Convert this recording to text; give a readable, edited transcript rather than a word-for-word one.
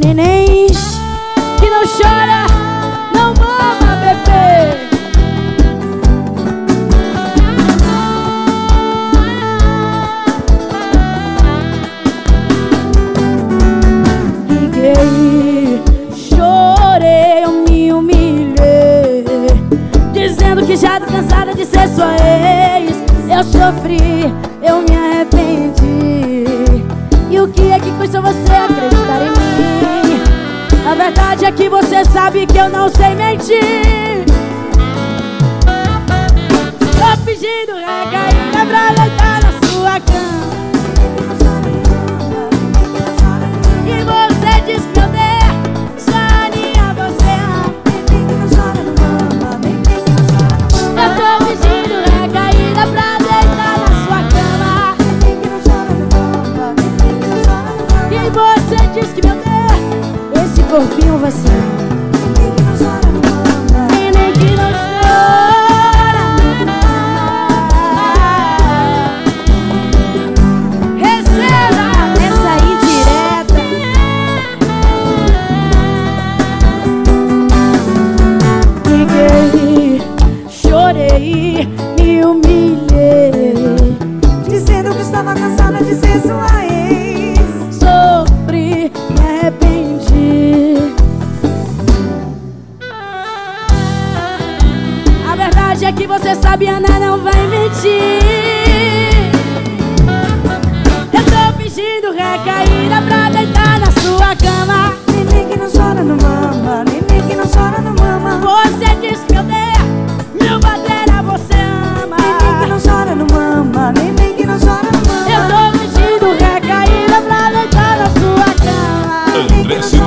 Neném que não chora, não mama, bebê. Liguei, chorei, eu me humilhei, dizendo que já tô cansada de ser sua ex. Eu sofri, eu me arrependi. E o que é que custa você acreditar em mim? A verdade é que você sabe que eu não sei mentir. Tô pedindo recaída pra deitar na sua cama. E você diz que eu dei soninha, você ama. Eu tô pedindo recaída pra deitar na sua cama. E você diz que meu Deus, esse corpinho vai ser neném que não chora. Receba essa indireta. Liguei, chorei, me humilhei, dizendo que estava cansada de ser sua ex. sofri, me arrependi. A verdade é que você sabe, Ana não vai mentir. Eu tô pedindo recaída pra deitar na sua cama. Neném que não chora, não mama. Neném que não chora, não mama. Você diz que eu dei, meu bandeira você ama. Neném que não chora, não mama. Neném que não chora, não mama. Eu tô pedindo recaída pra deitar na sua cama. André